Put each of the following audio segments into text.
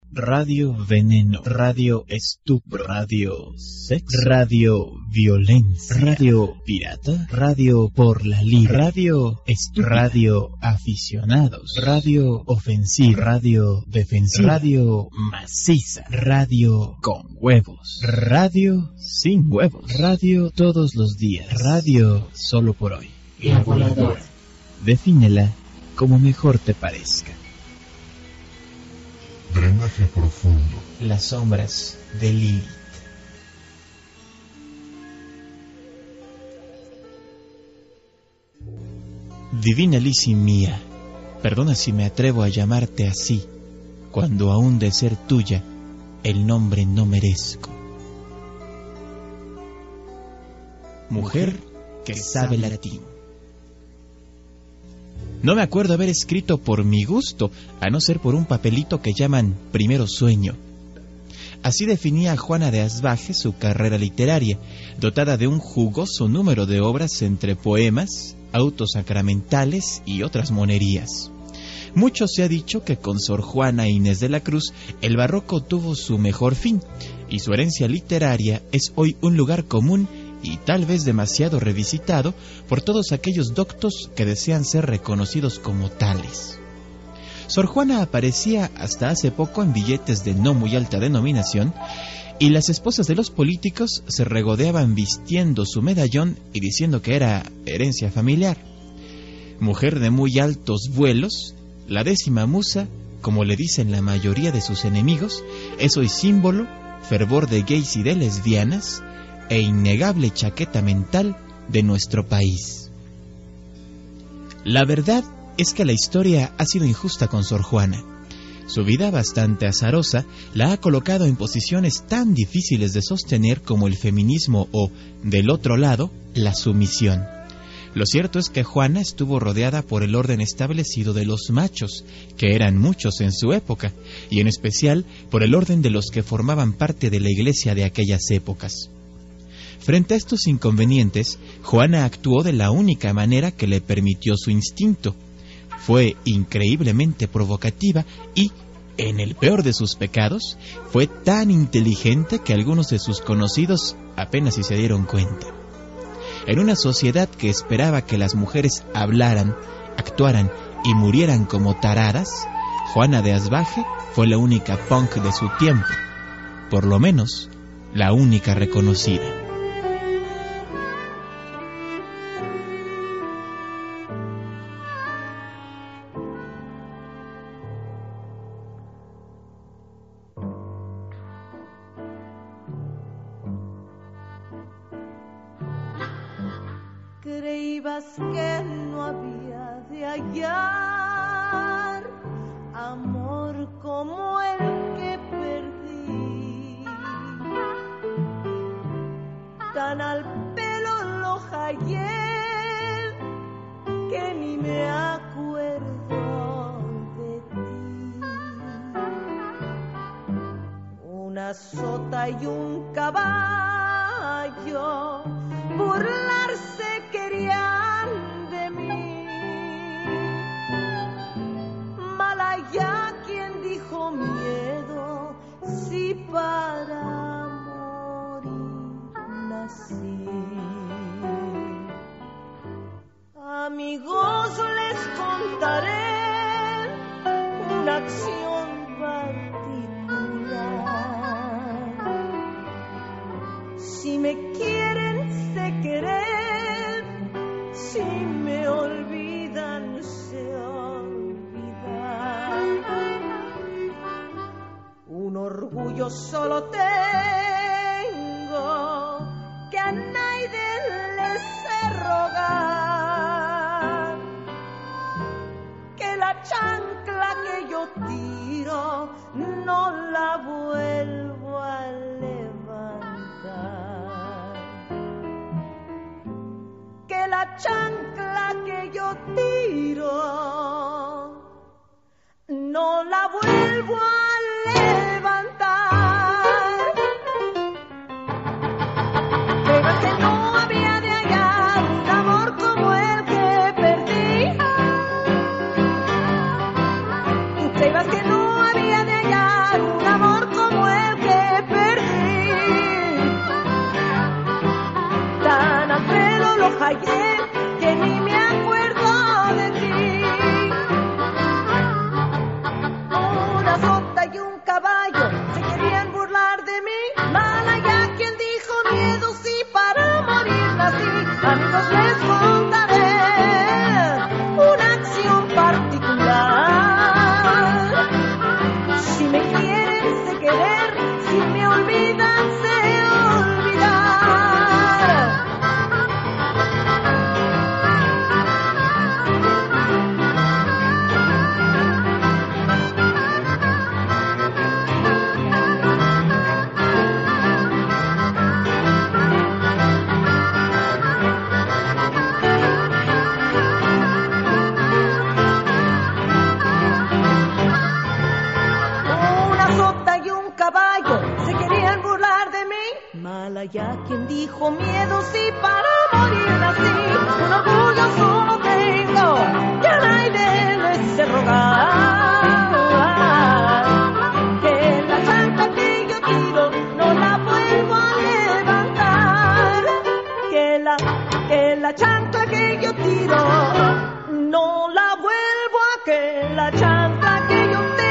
Radio veneno, radio estupro, radio sexo, radio violencia, radio pirata, radio por la libre, radio estúpida, radio aficionados, radio ofensiva, radio defensiva, radio maciza, radio con huevos, radio sin huevos, radio todos los días, radio solo por hoy. La voladora. Defínela como mejor te parezca. Drenaje profundo. Las sombras de Lilith. Divina Lizzie mía, perdona si me atrevo a llamarte así, cuando aún de ser tuya, el nombre no merezco. Mujer que sabe latín. No me acuerdo haber escrito por mi gusto, a no ser por un papelito que llaman Primero Sueño. Así definía Juana de Asbaje su carrera literaria, dotada de un jugoso número de obras entre poemas, autos sacramentales y otras monerías. Mucho se ha dicho que con Sor Juana Inés de la Cruz el barroco tuvo su mejor fin, y su herencia literaria es hoy un lugar común y tal vez demasiado revisitado por todos aquellos doctos que desean ser reconocidos como tales. Sor Juana aparecía hasta hace poco en billetes de no muy alta denominación, y las esposas de los políticos se regodeaban vistiendo su medallón y diciendo que era herencia familiar. Mujer de muy altos vuelos, la 10ª musa, como le dicen la mayoría de sus enemigos, es hoy símbolo, fervor de gays y de lesbianas, e innegable chaqueta mental de nuestro país. La verdad es que la historia ha sido injusta con Sor Juana. Su vida bastante azarosa la ha colocado en posiciones tan difíciles de sostener como el feminismo o, del otro lado, la sumisión. Lo cierto es que Juana estuvo rodeada por el orden establecido de los machos, que eran muchos en su época, y en especial por el orden de los que formaban parte de la iglesia de aquellas épocas. Frente a estos inconvenientes, Juana actuó de la única manera que le permitió su instinto. Fue increíblemente provocativa y, en el peor de sus pecados, fue tan inteligente que algunos de sus conocidos apenas si se dieron cuenta. En una sociedad que esperaba que las mujeres hablaran, actuaran y murieran como taradas, Juana de Asbaje fue la única punk de su tiempo, por lo menos la única reconocida. Creíbas que no había de hallar amor como el que perdí, tan al pelo lo hallé que ni me acuerdo de ti. Una sota y un caballo burlarse querían de mí. Malaya quien dijo miedo, si para morir nací. Amigos, les contaré una acción particular. Si me quieren, sé querer. Si me olvidan, sé olvidar. Un orgullo solo tengo que a nadie les sé rogar, que la chancla que yo tiro no la vuelvo a levantar, que la chancla que yo tiro no la vuelvo a levantar. Pero que no había de hallar un amor como el que perdí. Creías que no había de hallar un y un caballo se querían burlar de mí. Malaya, quien dijo miedo, sí, para morir nací. Amigos, les contaré una acción particular. Si me quieren, sé querer. Si me olvidan, sé olvidar. Se querían burlar de mí. Malaya, quien dijo miedo, sí, para morir nací. Un orgullo solo tengo, que al aire les sé rogar. Que la chancla que yo tiro no la vuelvo a levantar. Que la chancla que yo tiro no la vuelvo a, que la chancla que yo tiro.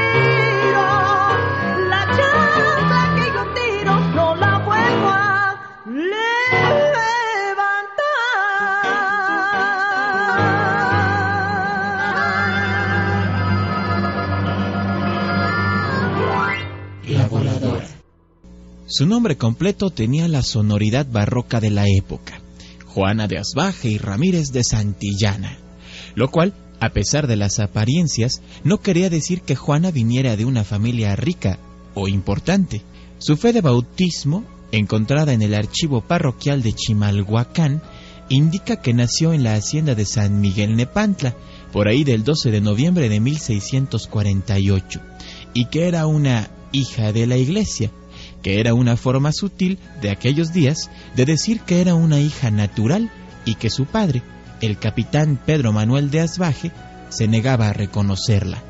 Su nombre completo tenía la sonoridad barroca de la época, Juana de Asbaje y Ramírez de Santillana, lo cual, a pesar de las apariencias, no quería decir que Juana viniera de una familia rica o importante. Su fe de bautismo, encontrada en el archivo parroquial de Chimalhuacán, indica que nació en la hacienda de San Miguel Nepantla, por ahí del 12 de noviembre de 1648, y que era una hija de la iglesia, que era una forma sutil de aquellos días de decir que era una hija natural y que su padre, el capitán Pedro Manuel de Asbaje, se negaba a reconocerla.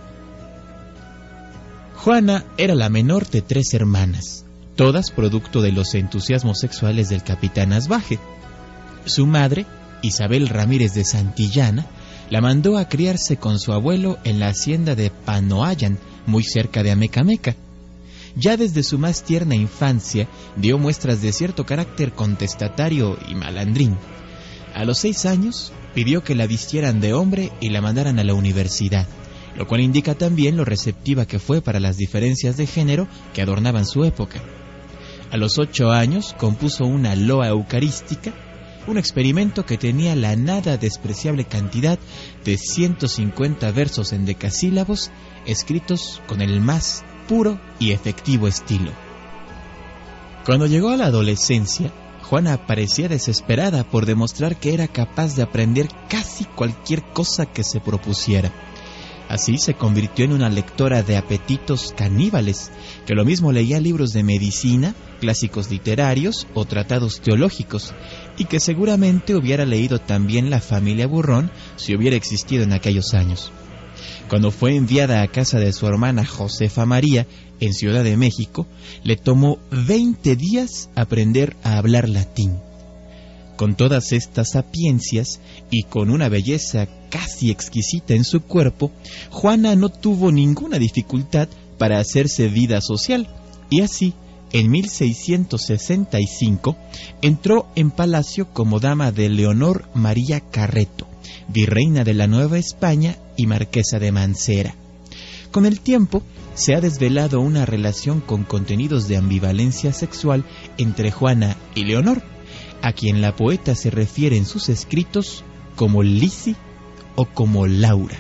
Juana era la menor de 3 hermanas, todas producto de los entusiasmos sexuales del capitán Asbaje. Su madre, Isabel Ramírez de Santillana, la mandó a criarse con su abuelo en la hacienda de Panoayan, muy cerca de Amecameca. Ya desde su más tierna infancia dio muestras de cierto carácter contestatario y malandrín. A los 6 años pidió que la vistieran de hombre y la mandaran a la universidad, lo cual indica también lo receptiva que fue para las diferencias de género que adornaban su época. A los 8 años compuso una loa eucarística, un experimento que tenía la nada despreciable cantidad de 150 versos en decasílabos, escritos con el más puro y efectivo estilo. Cuando llegó a la adolescencia, Juana parecía desesperada por demostrar que era capaz de aprender casi cualquier cosa que se propusiera. Así se convirtió en una lectora de apetitos caníbales, que lo mismo leía libros de medicina, clásicos literarios o tratados teológicos, y que seguramente hubiera leído también La familia Burrón si hubiera existido en aquellos años. Cuando fue enviada a casa de su hermana Josefa María, en Ciudad de México, le tomó 20 días aprender a hablar latín. Con todas estas sapiencias y con una belleza casi exquisita en su cuerpo, Juana no tuvo ninguna dificultad para hacerse vida social, y así, en 1665, entró en palacio como dama de Leonor María Carreto, virreina de la Nueva España y marquesa de Mancera. Con el tiempo, se ha desvelado una relación con contenidos de ambivalencia sexual entre Juana y Leonor, a quien la poeta se refiere en sus escritos como Lisi o como Laura.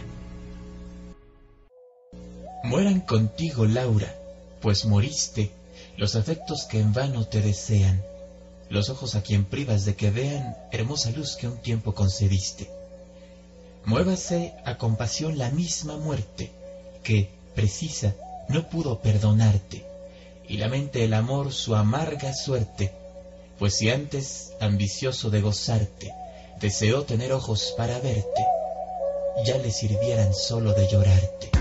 Mueran contigo, Laura, pues moriste, los afectos que en vano te desean, los ojos a quien privas de que vean hermosa luz que un tiempo concediste. Muévase a compasión la misma muerte, que, precisa, no pudo perdonarte, y lamente el amor su amarga suerte, pues si antes, ambicioso de gozarte, deseó tener ojos para verte, ya le sirvieran solo de llorarte.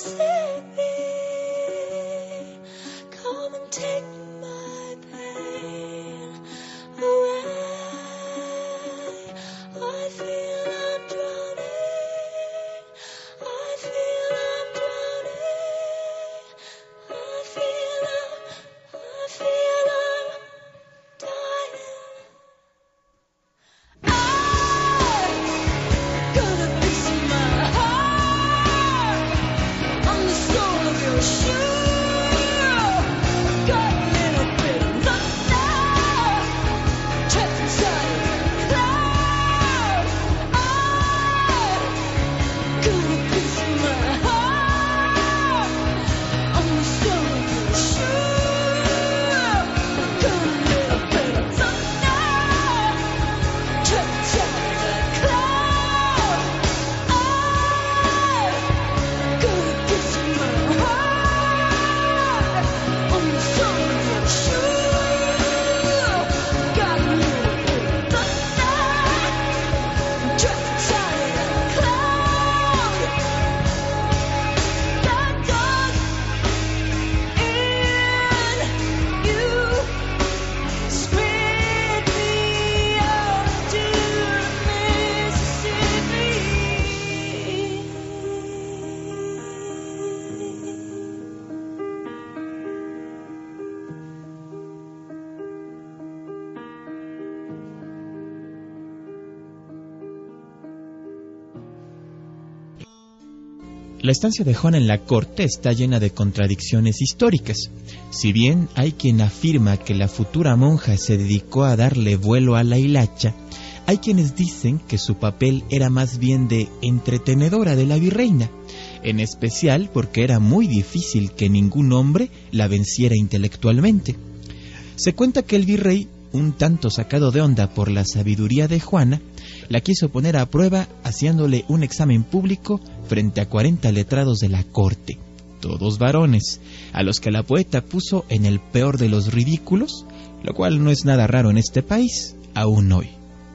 La estancia de Juana en la corte está llena de contradicciones históricas. Si bien hay quien afirma que la futura monja se dedicó a darle vuelo a la hilacha, hay quienes dicen que su papel era más bien de entretenedora de la virreina, en especial porque era muy difícil que ningún hombre la venciera intelectualmente. Se cuenta que el virrey, un tanto sacado de onda por la sabiduría de Juana, la quiso poner a prueba haciéndole un examen público frente a 40 letrados de la corte, todos varones, a los que la poeta puso en el peor de los ridículos, lo cual no es nada raro en este país, aún hoy.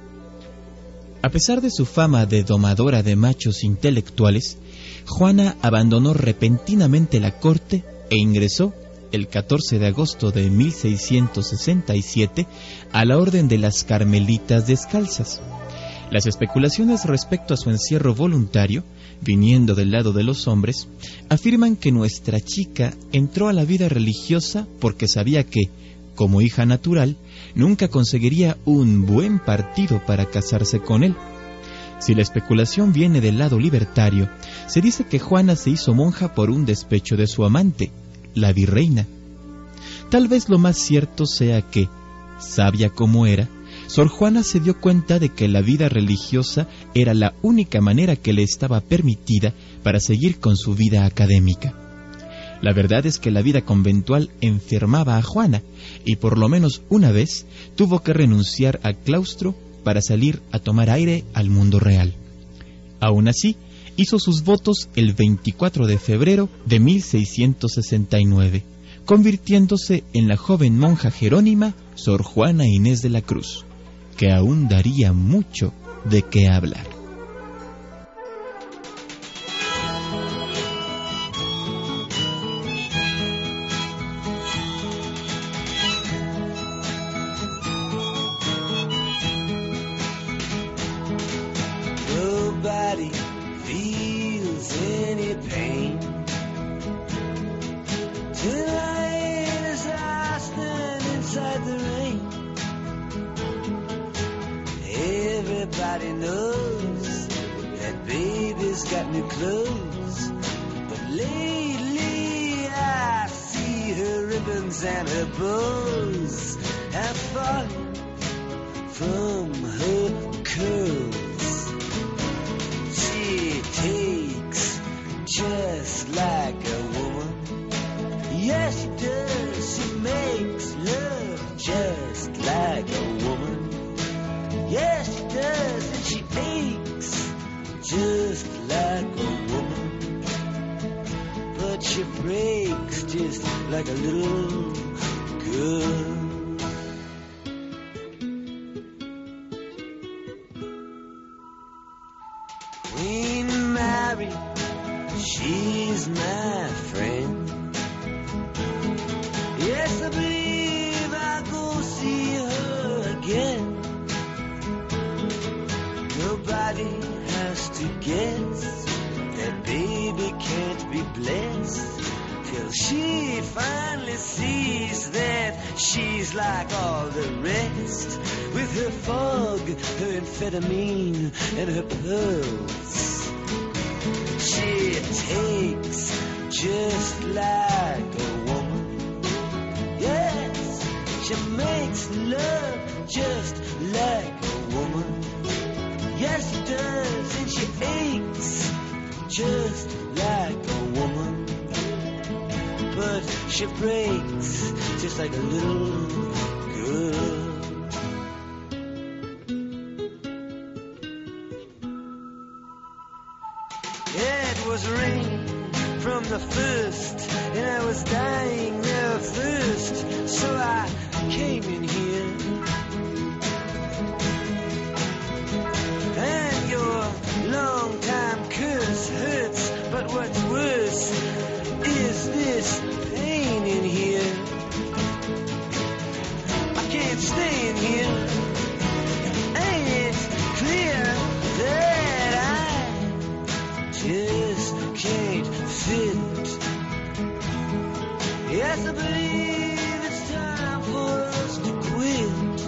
A pesar de su fama de domadora de machos intelectuales, Juana abandonó repentinamente la corte e ingresó el 14 de agosto de 1667 a la Orden de las Carmelitas Descalzas. Las especulaciones respecto a su encierro voluntario, viniendo del lado de los hombres, afirman que nuestra chica entró a la vida religiosa porque sabía que, como hija natural, nunca conseguiría un buen partido para casarse con él. Si la especulación viene del lado libertario, se dice que Juana se hizo monja por un despecho de su amante, la virreina. Tal vez lo más cierto sea que, sabia como era, Sor Juana se dio cuenta de que la vida religiosa era la única manera que le estaba permitida para seguir con su vida académica. La verdad es que la vida conventual enfermaba a Juana y por lo menos una vez tuvo que renunciar al claustro para salir a tomar aire al mundo real. Aún así, hizo sus votos el 24 de febrero de 1669, convirtiéndose en la joven monja jerónima Sor Juana Inés de la Cruz, que aún daría mucho de qué hablar. Nobody feels any pain tonight as I stand inside the rain. Everybody knows that baby's got new clothes, but lately I see her ribbons and her bows have fallen from her curls. She takes just like a woman. Yes, she does. She makes love just like a woman. Yes, she does, and she aches just like a woman. But she breaks just like a little girl. Queen Mary she's my friend. Yes, I believe I'll go see her again. Nobody has to guess that baby can't be blessed till she finally sees that she's like all the rest, with her fog, her amphetamine, and her pearls. She takes just like a woman. Yes, she makes love just like a woman. Yes, she does, and she aches just like a woman. But she breaks just like a little girl. Yeah, it was rain from the first, and I was dying there first, so I came in here. And your long-time curse hurts, but what's worse is this pain in here. I can't stay in here. Ain't it clear that I just can't fit? Yes, I believe it's time for us to quit.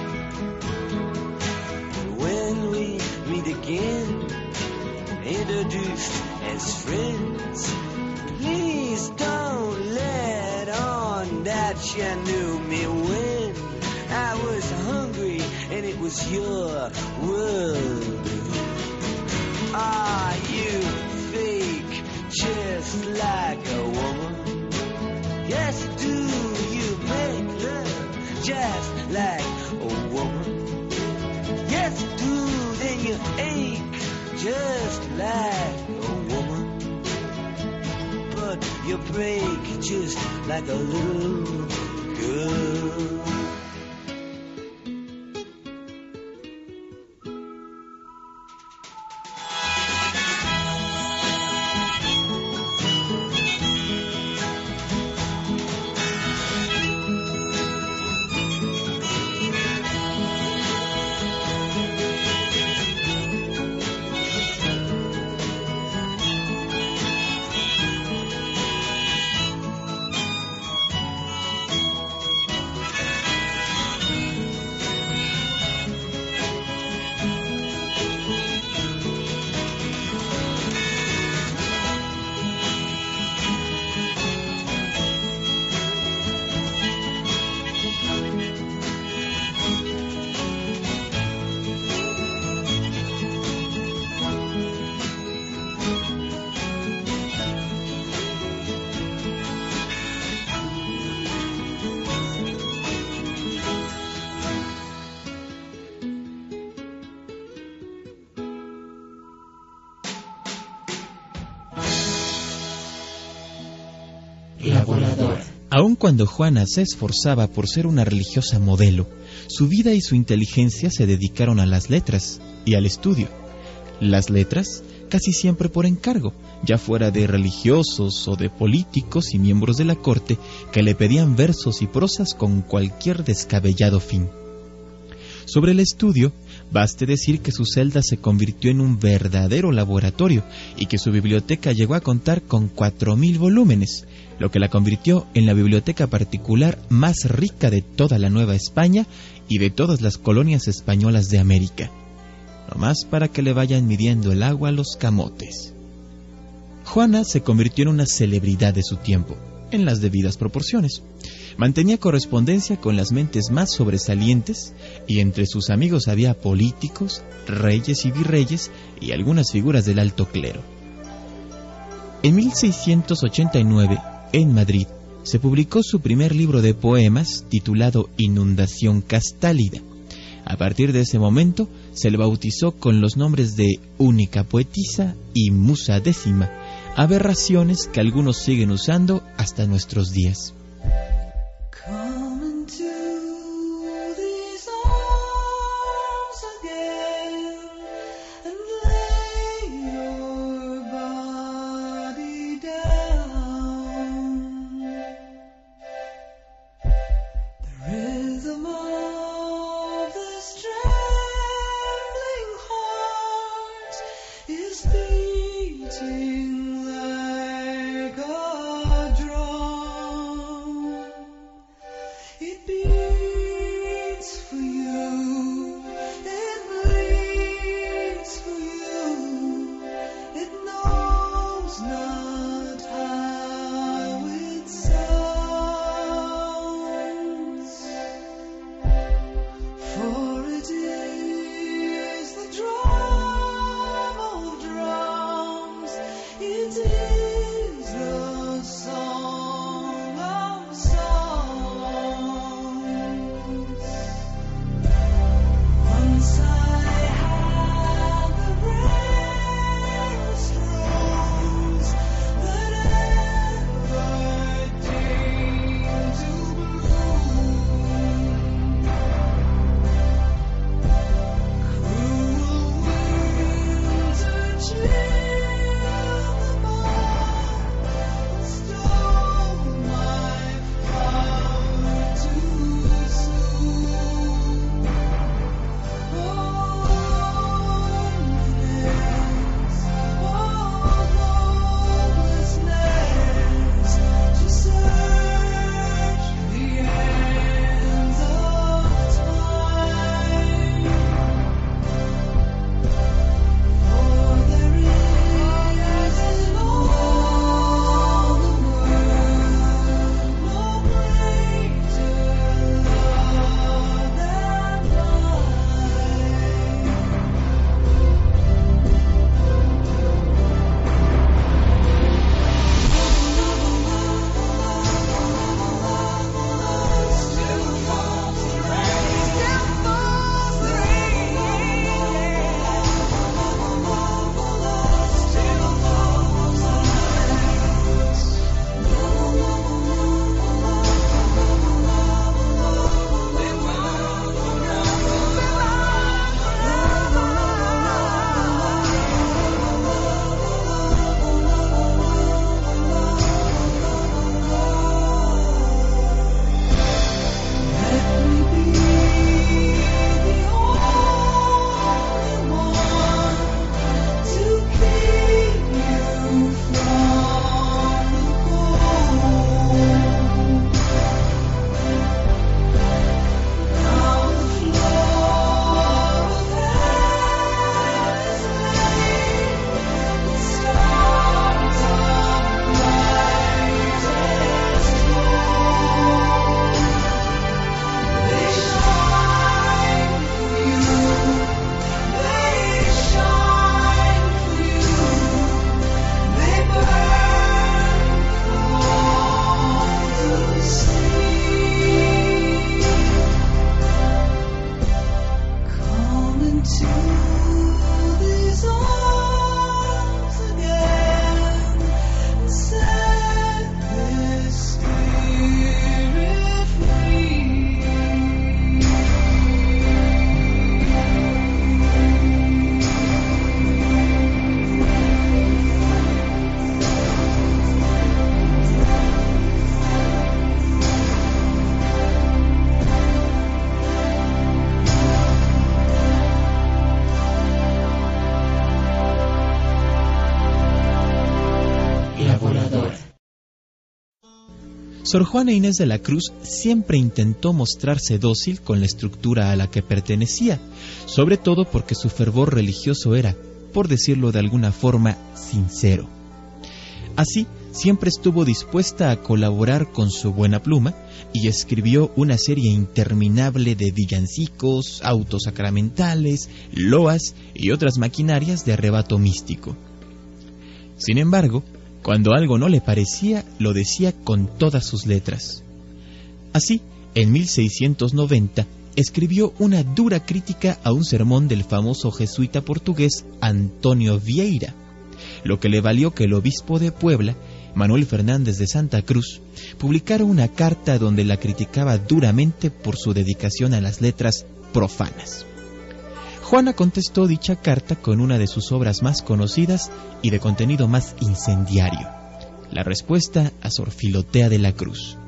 When we meet again, introduced as friends, please don't let on that you knew me when I was hungry and it was your world. Ah, you fake just like a woman. Yes, do you make love just like a woman? Yes, do, then you ache just like a woman. But you break just like a little girl. Aun cuando Juana se esforzaba por ser una religiosa modelo, su vida y su inteligencia se dedicaron a las letras y al estudio. Las letras casi siempre por encargo, ya fuera de religiosos o de políticos y miembros de la corte que le pedían versos y prosas con cualquier descabellado fin. Sobre el estudio, baste decir que su celda se convirtió en un verdadero laboratorio y que su biblioteca llegó a contar con 4.000 volúmenes, lo que la convirtió en la biblioteca particular más rica de toda la Nueva España y de todas las colonias españolas de América. Nomás para que le vayan midiendo el agua a los camotes. Juana se convirtió en una celebridad de su tiempo, en las debidas proporciones. Mantenía correspondencia con las mentes más sobresalientes y entre sus amigos había políticos, reyes y virreyes y algunas figuras del alto clero. En 1689, en Madrid, se publicó su primer libro de poemas titulado Inundación Castálida. A partir de ese momento se le bautizó con los nombres de Única Poetisa y Musa Décima, aberraciones que algunos siguen usando hasta nuestros días. Come into these arms again and lay your body Sor Juana Inés de la Cruz siempre intentó mostrarse dócil con la estructura a la que pertenecía, sobre todo porque su fervor religioso era, por decirlo de alguna forma, sincero. Así, siempre estuvo dispuesta a colaborar con su buena pluma y escribió una serie interminable de villancicos, autos sacramentales, loas y otras maquinarias de arrebato místico. Sin embargo, cuando algo no le parecía, lo decía con todas sus letras. Así, en 1690, escribió una dura crítica a un sermón del famoso jesuita portugués Antonio Vieira, lo que le valió que el obispo de Puebla, Manuel Fernández de Santa Cruz, publicara una carta donde la criticaba duramente por su dedicación a las letras profanas. Juana contestó dicha carta con una de sus obras más conocidas y de contenido más incendiario, la respuesta a Sor Filotea de la Cruz.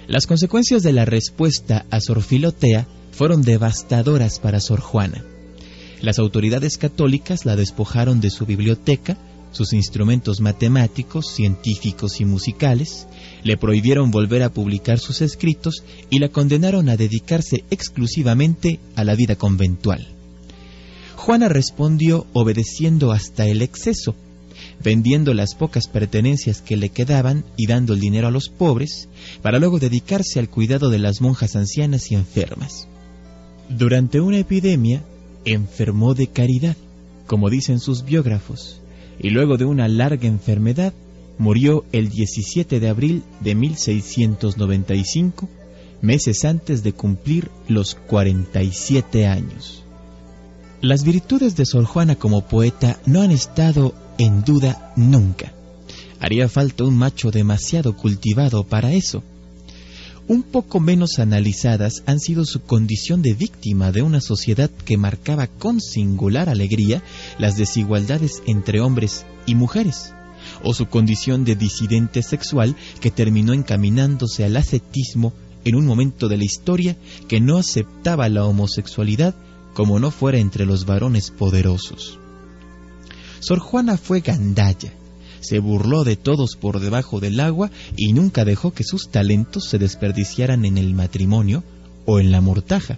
Las consecuencias de la respuesta a Sor Filotea fueron devastadoras para Sor Juana. Las autoridades católicas la despojaron de su biblioteca, sus instrumentos matemáticos, científicos y musicales, le prohibieron volver a publicar sus escritos y la condenaron a dedicarse exclusivamente a la vida conventual. Juana respondió obedeciendo hasta el exceso, vendiendo las pocas pertenencias que le quedaban y dando el dinero a los pobres, para luego dedicarse al cuidado de las monjas ancianas y enfermas. Durante una epidemia, enfermó de caridad, como dicen sus biógrafos, y luego de una larga enfermedad, murió el 17 de abril de 1695, meses antes de cumplir los 47 años. Las virtudes de Sor Juana como poeta no han estado en duda nunca. Haría falta un macho demasiado cultivado para eso. Un poco menos analizadas han sido su condición de víctima de una sociedad que marcaba con singular alegría las desigualdades entre hombres y mujeres, o su condición de disidente sexual que terminó encaminándose al ascetismo en un momento de la historia que no aceptaba la homosexualidad como no fuera entre los varones poderosos. Sor Juana fue gandalla, se burló de todos por debajo del agua y nunca dejó que sus talentos se desperdiciaran en el matrimonio o en la mortaja.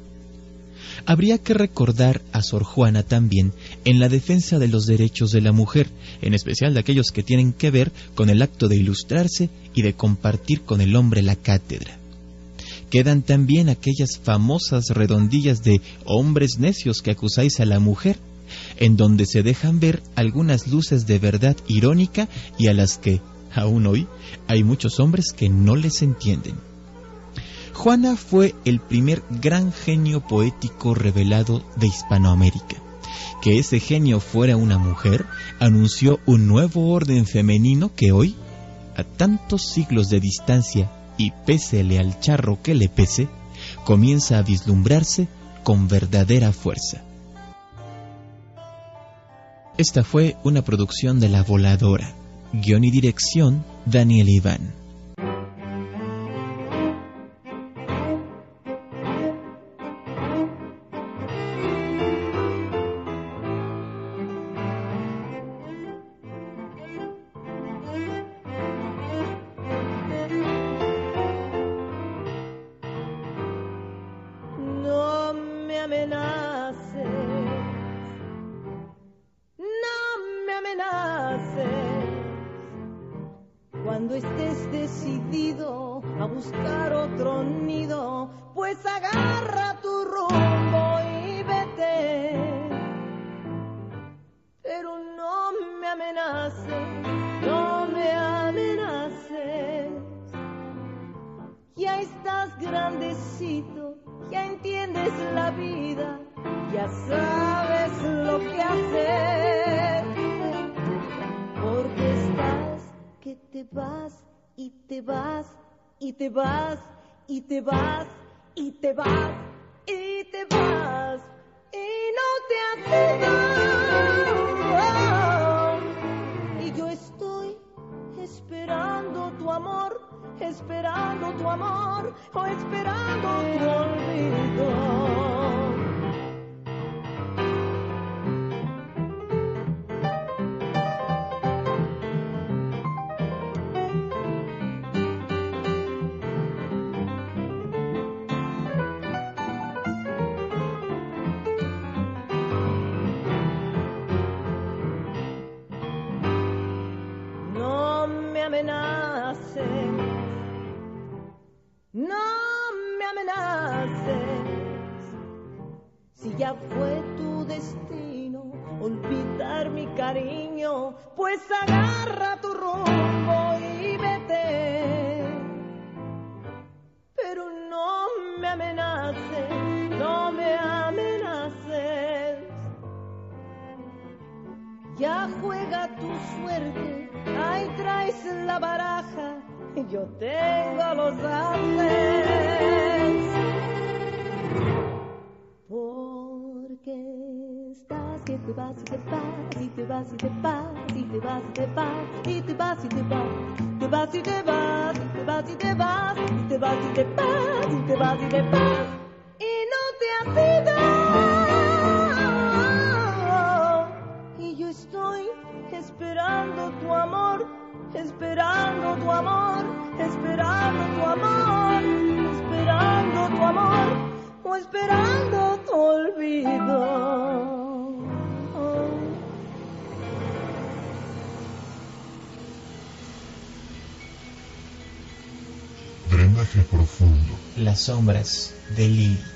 Habría que recordar a Sor Juana también en la defensa de los derechos de la mujer, en especial de aquellos que tienen que ver con el acto de ilustrarse y de compartir con el hombre la cátedra. Quedan también aquellas famosas redondillas de hombres necios que acusáis a la mujer, en donde se dejan ver algunas luces de verdad irónica y a las que, aún hoy, hay muchos hombres que no les entienden. Juana fue el primer gran genio poético revelado de Hispanoamérica. Que ese genio fuera una mujer anunció un nuevo orden femenino que hoy, a tantos siglos de distancia y pésele al charro que le pese, comienza a vislumbrarse con verdadera fuerza. Esta fue una producción de La Voladora. Guión y dirección, Daniel Iván. No me amenaces, cuando estés decidido a buscar otro nido, pues agarra tu rumbo y vete. Pero no me amenaces, no me amenaces. Ya estás grandecito, ya entiendes la vida, ya sabes lo que hacer. Porque estás que te vas y te vas y te vas y te vas y te vas y te vas y no te acuerdas. Y yo estoy esperando tu amor, esperando tu amor o esperando tu olvido. No me amenaces, si ya fue tu destino olvidar mi cariño, pues agarra tu rumbo y vete. Pero no me amenaces, no me amenaces. Ya juega tu suerte, ahí traes la baraja, yo tengo los ases. Porque estás que te vas y te vas y te vas y te vas y te vas y te vas y te vas y te vas, te vas y te vas y te vas vas y te vas, y te vas y te vas, y te vas y te vas, y no te has ido. Y yo estoy esperando tu amor, esperando tu amor, esperando tu amor, esperando tu amor, o esperando tu olvido. Drenaje profundo. Las sombras de Lili.